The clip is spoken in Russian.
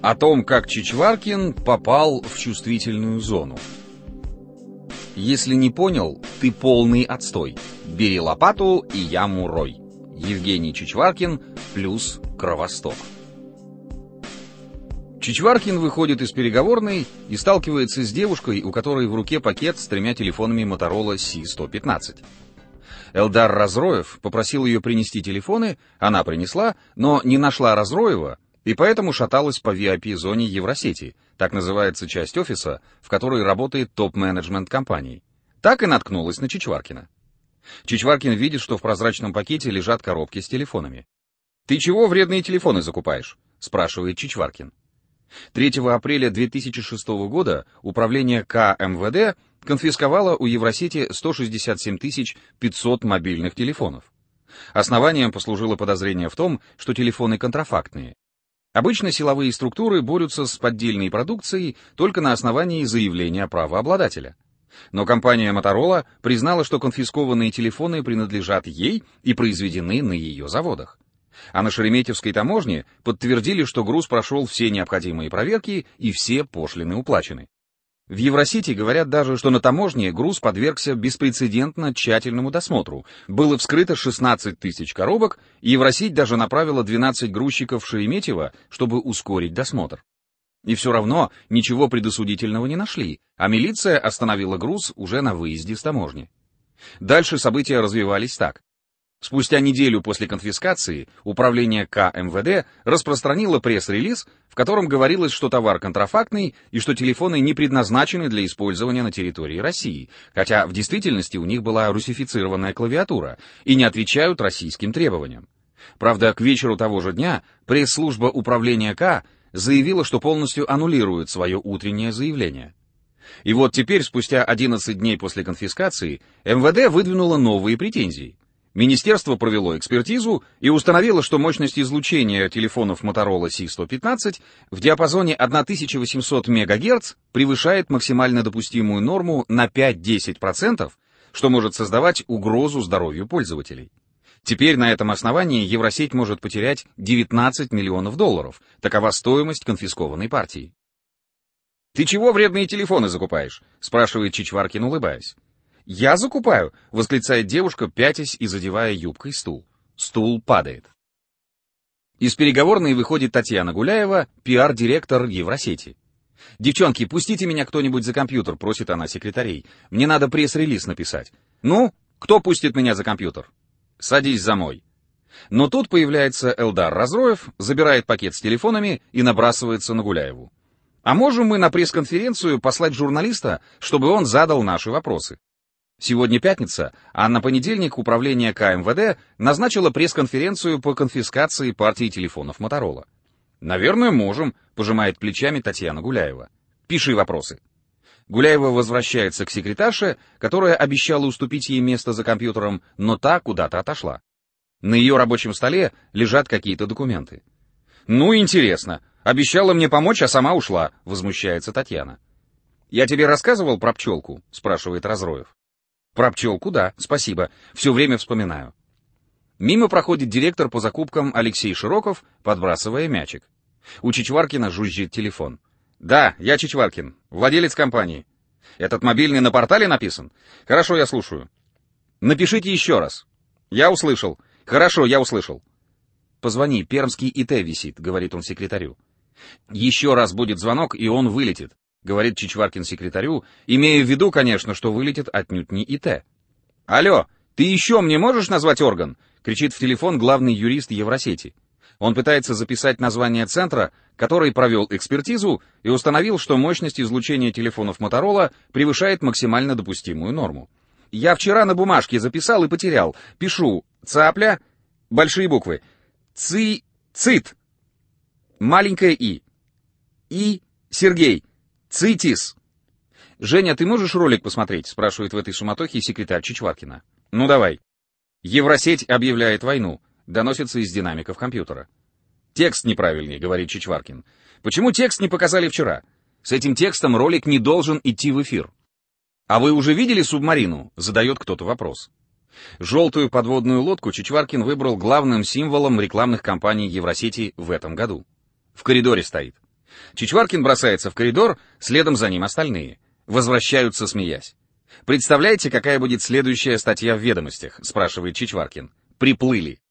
О том, как Чичваркин попал в чувствительную зону. Если не понял, ты полный отстой. Бери лопату и яму рой. Евгений Чичваркин плюс Кровосток. Чичваркин выходит из переговорной и сталкивается с девушкой, у которой в руке пакет с 3 телефонами Motorola C115. Элдар Разроев попросил ее принести телефоны, она принесла, но не нашла Разроева, и поэтому шаталась по VIP-зоне Евросети, так называется часть офиса, в которой работает топ-менеджмент компании. Так и наткнулась на Чичваркина. Чичваркин видит, что в прозрачном пакете лежат коробки с телефонами. «Ты чего вредные телефоны закупаешь?» — спрашивает Чичваркин. 3 апреля 2006 года управление КМВД конфисковало у Евросети 167 500 мобильных телефонов. Основанием послужило подозрение в том, что телефоны контрафактные. Обычно силовые структуры борются с поддельной продукцией только на основании заявления правообладателя. Но компания Motorola признала, что конфискованные телефоны принадлежат ей и произведены на ее заводах. А на Шереметьевской таможне подтвердили, что груз прошел все необходимые проверки и все пошлины уплачены. В Евросети говорят даже, что на таможне груз подвергся беспрецедентно тщательному досмотру. Было вскрыто 16 тысяч коробок, и Евросеть даже направила 12 грузчиков в Шереметьево, чтобы ускорить досмотр. И все равно ничего предосудительного не нашли, а милиция остановила груз уже на выезде с таможни. Дальше события развивались так. Спустя неделю после конфискации управление КМВД распространило пресс-релиз, в котором говорилось, что товар контрафактный и что телефоны не предназначены для использования на территории России, хотя в действительности у них была русифицированная клавиатура и не отвечают российским требованиям. Правда, к вечеру того же дня пресс-служба управления К заявила, что полностью аннулирует свое утреннее заявление. И вот теперь, спустя 11 дней после конфискации, МВД выдвинуло новые претензии. Министерство провело экспертизу и установило, что мощность излучения телефонов Motorola C115 в диапазоне 1800 МГц превышает максимально допустимую норму на 5-10%, что может создавать угрозу здоровью пользователей. Теперь на этом основании Евросеть может потерять $19 миллионов. Такова стоимость конфискованной партии. «Ты чего вредные телефоны закупаешь?» — спрашивает Чичваркин, улыбаясь. «Я закупаю!» — восклицает девушка, пятясь и задевая юбкой стул. Стул падает. Из переговорной выходит Татьяна Гуляева, пиар-директор Евросети. «Девчонки, пустите меня кто-нибудь за компьютер», — просит она секретарей. «Мне надо пресс-релиз написать». «Ну, кто пустит меня за компьютер?» «Садись за мой». Но тут появляется Элдар Разроев, забирает пакет с телефонами и набрасывается на Гуляеву. «А можем мы на пресс-конференцию послать журналиста, чтобы он задал наши вопросы?» Сегодня пятница, а на понедельник управление КМВД назначило пресс-конференцию по конфискации партии телефонов Motorola. «Наверное, можем», — пожимает плечами Татьяна Гуляева. «Пиши вопросы». Гуляева возвращается к секретарше, которая обещала уступить ей место за компьютером, но та куда-то отошла. На ее рабочем столе лежат какие-то документы. «Ну, интересно. Обещала мне помочь, а сама ушла», — возмущается Татьяна. «Я тебе рассказывал про пчелку?» — спрашивает Разроев. «Про пчелку, да, спасибо. Все время вспоминаю». Мимо проходит директор по закупкам Алексей Широков, подбрасывая мячик. У Чичваркина жужжит телефон. «Да, я Чичваркин, владелец компании. Этот мобильный на портале написан? Хорошо, я слушаю». «Напишите еще раз». «Я услышал». «Хорошо, я услышал». «Позвони, пермский ИТ висит», — говорит он секретарю. «Еще раз будет звонок, и он вылетит», — говорит Чичваркин секретарю, имея в виду, конечно, что вылетит отнюдь не ИТ. «Алло, ты еще мне можешь назвать орган?» — кричит в телефон главный юрист Евросети. Он пытается записать название центра, который провел экспертизу и установил, что мощность излучения телефонов Motorola превышает максимально допустимую норму. «Я вчера на бумажке записал и потерял. Пишу «цапля», большие буквы, «цит», маленькое «и», «Сергей», «цитис». «Женя, ты можешь ролик посмотреть?» — спрашивает в этой суматохе секретарь Чичваркина. «Ну давай». «Евросеть объявляет войну», — доносится из динамиков компьютера. «Текст неправильный», — говорит Чичваркин. «Почему текст не показали вчера? С этим текстом ролик не должен идти в эфир». «А вы уже видели субмарину?» — задает кто-то вопрос. Желтую подводную лодку Чичваркин выбрал главным символом рекламных кампаний Евросети в этом году. В коридоре стоит. Чичваркин бросается в коридор, следом за ним остальные. Возвращаются, смеясь. «Представляете, какая будет следующая статья в «Ведомостях»?» — спрашивает Чичваркин. «Приплыли».